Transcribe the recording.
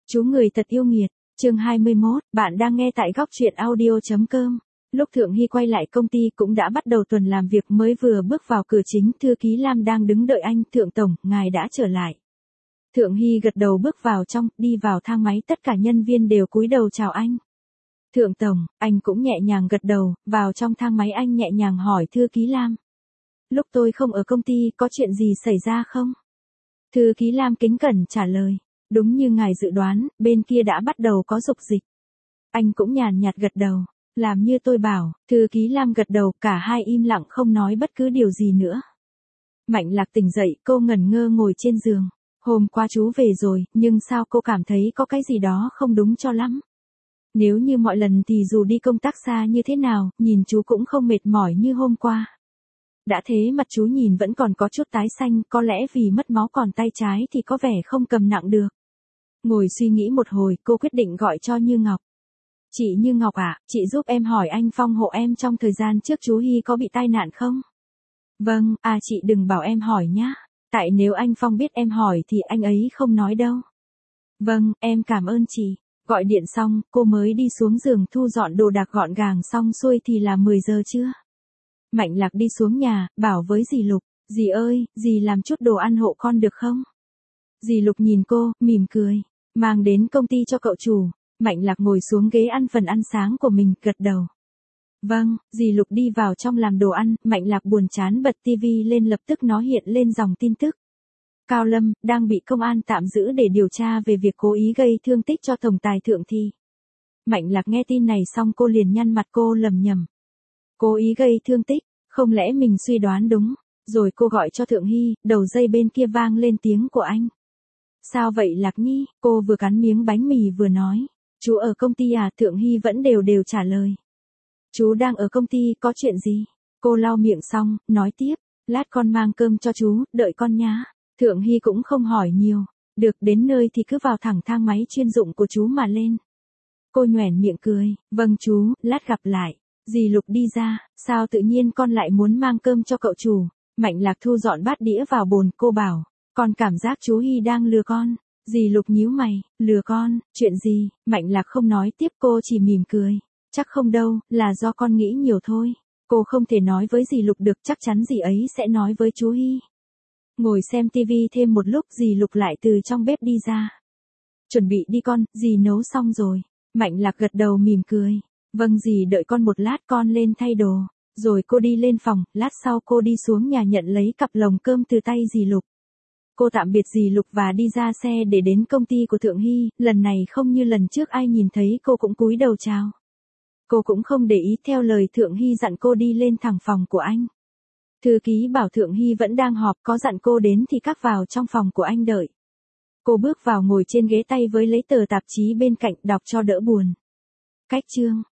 Chú người thật yêu nghiệt, chương 21, bạn đang nghe tại góc truyện audio.com. Lúc Thượng Hy quay lại công ty cũng đã bắt đầu tuần làm việc, mới vừa bước vào cửa chính, thư ký Lam đang đứng đợi anh. Thượng tổng, ngài đã trở lại. Thượng Hy gật đầu bước vào trong, đi vào thang máy, tất cả nhân viên đều cúi đầu chào anh. Thượng tổng, anh cũng nhẹ nhàng gật đầu, vào trong thang máy anh nhẹ nhàng hỏi thư ký Lam. Lúc tôi không ở công ty có chuyện gì xảy ra không? Thư ký Lam kính cẩn trả lời. Đúng như ngài dự đoán, bên kia đã bắt đầu có dục dịch. Anh cũng nhàn nhạt gật đầu. Làm như tôi bảo, thư ký Lam gật đầu, cả hai im lặng không nói bất cứ điều gì nữa. Mạnh Lạc tỉnh dậy, cô ngẩn ngơ ngồi trên giường. Hôm qua chú về rồi, nhưng sao cô cảm thấy có cái gì đó không đúng cho lắm. Nếu như mọi lần thì dù đi công tác xa như thế nào, nhìn chú cũng không mệt mỏi như hôm qua. Đã thế mặt chú nhìn vẫn còn có chút tái xanh, có lẽ vì mất máu, còn tay trái thì có vẻ không cầm nặng được. Ngồi suy nghĩ một hồi, cô quyết định gọi cho Như Ngọc. Chị Như Ngọc ạ, chị giúp em hỏi anh Phong hộ em trong thời gian trước chú Hy có bị tai nạn không? Vâng, chị đừng bảo em hỏi nhá. Tại nếu anh Phong biết em hỏi thì anh ấy không nói đâu. Vâng, em cảm ơn chị. Gọi điện xong, cô mới đi xuống giường thu dọn đồ đạc gọn gàng, xong xuôi thì là 10 giờ trưa. Mạnh Lạc đi xuống nhà, bảo với dì Lục, dì ơi, dì làm chút đồ ăn hộ con được không? Dì Lục nhìn cô, mỉm cười, mang đến công ty cho cậu chủ. Mạnh Lạc ngồi xuống ghế ăn phần ăn sáng của mình, gật đầu. Vâng, dì Lục đi vào trong làm đồ ăn. Mạnh Lạc buồn chán bật tivi lên, lập tức nó hiện lên dòng tin tức. Cao Lâm, đang bị công an tạm giữ để điều tra về việc cố ý gây thương tích cho tổng tài Thượng Thi. Mạnh Lạc nghe tin này xong cô liền nhăn mặt, cô lầm nhầm. Cố ý gây thương tích, không lẽ mình suy đoán đúng? Rồi cô gọi cho Thượng Hy, đầu dây bên kia vang lên tiếng của anh. Sao vậy Lạc Nhi? Cô vừa cắn miếng bánh mì vừa nói. Chú ở công ty à? Thượng Hy vẫn đều trả lời. Chú đang ở công ty, có chuyện gì? Cô lau miệng xong, nói tiếp. Lát con mang cơm cho chú, đợi con nhá. Thượng Hy cũng không hỏi nhiều. Được, đến nơi thì cứ vào thẳng thang máy chuyên dụng của chú mà lên. Cô nhoẻn miệng cười. Vâng chú, lát gặp lại. Dì Lục đi ra, sao tự nhiên con lại muốn mang cơm cho cậu chủ? Mạnh Lạc thu dọn bát đĩa vào bồn, cô bảo, con cảm giác chú Hy đang lừa con. Dì Lục nhíu mày, lừa con, chuyện gì? Mạnh Lạc không nói tiếp, cô chỉ mỉm cười. Chắc không đâu, là do con nghĩ nhiều thôi. Cô không thể nói với dì Lục được, chắc chắn dì ấy sẽ nói với chú Hy. Ngồi xem tivi thêm một lúc, dì Lục lại từ trong bếp đi ra. Chuẩn bị đi con, dì nấu xong rồi. Mạnh Lạc gật đầu mỉm cười. Vâng dì, đợi con một lát, con lên thay đồ. Rồi cô đi lên phòng, lát sau cô đi xuống nhà nhận lấy cặp lồng cơm từ tay dì Lục. Cô tạm biệt dì Lục và đi ra xe để đến công ty của Thượng Hy. Lần này không như lần trước, ai nhìn thấy cô cũng cúi đầu chào. Cô cũng không để ý, theo lời Thượng Hy dặn cô đi lên thẳng phòng của anh. Thư ký bảo Thượng Hy vẫn đang họp, có dặn cô đến thì các vào trong phòng của anh đợi. Cô bước vào ngồi trên ghế tay với lấy tờ tạp chí bên cạnh, đọc cho đỡ buồn. Cách chương